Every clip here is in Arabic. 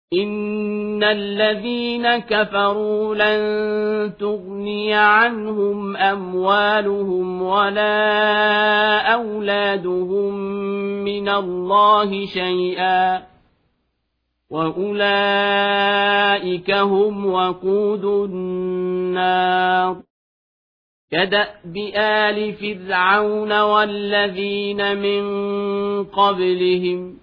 إن الذين كفروا لن تغني عنهم أموالهم ولا أولادهم من الله شيئا وأولئك هم وقود النار كدأب آل فرعون والذين من قبلهم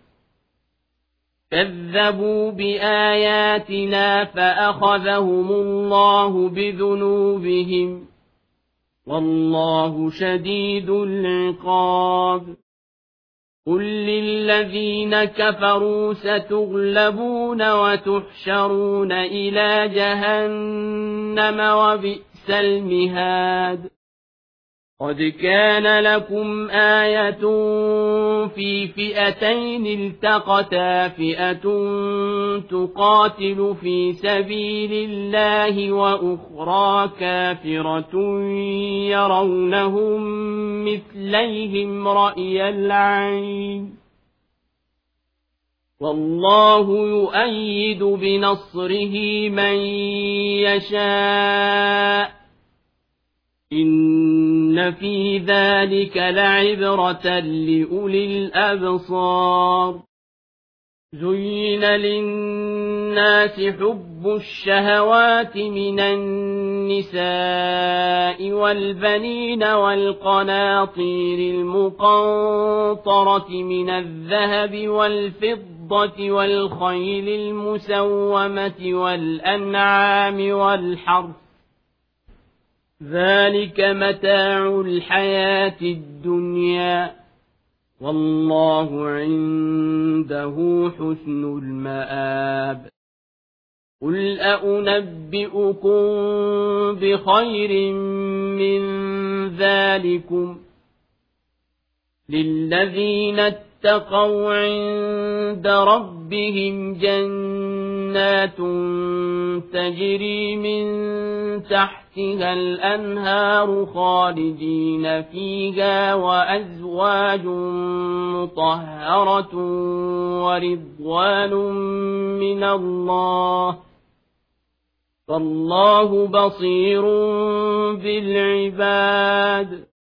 كذبوا بآياتنا فأخذهم الله بذنوبهم والله شديد العقاب قل للذين كفروا ستغلبون وتحشرون إلى جهنم وبئس المهاد قد كان لكم آية في فئتين التقتا فئة تقاتل في سبيل الله وأخرى كافرة يرونهم مثليهم رأي العين والله يؤيد بنصره من يشاء إن في ذلك لعبرة لأولي الأبصار زين للناس حب الشهوات من النساء والبنين والقناطير المقنطرة من الذهب والفضة والخيل المسومة والأنعام والحرث ذلك متاع الحياة الدنيا والله عنده حسن المآب قل أنبئكم بخير من ذلكم للذين اتقوا عند ربهم جنات تجري من تحتها الأنهار خالدين فيها وأزواج مطهرة ورضوان من الله فالله بصير بالعباد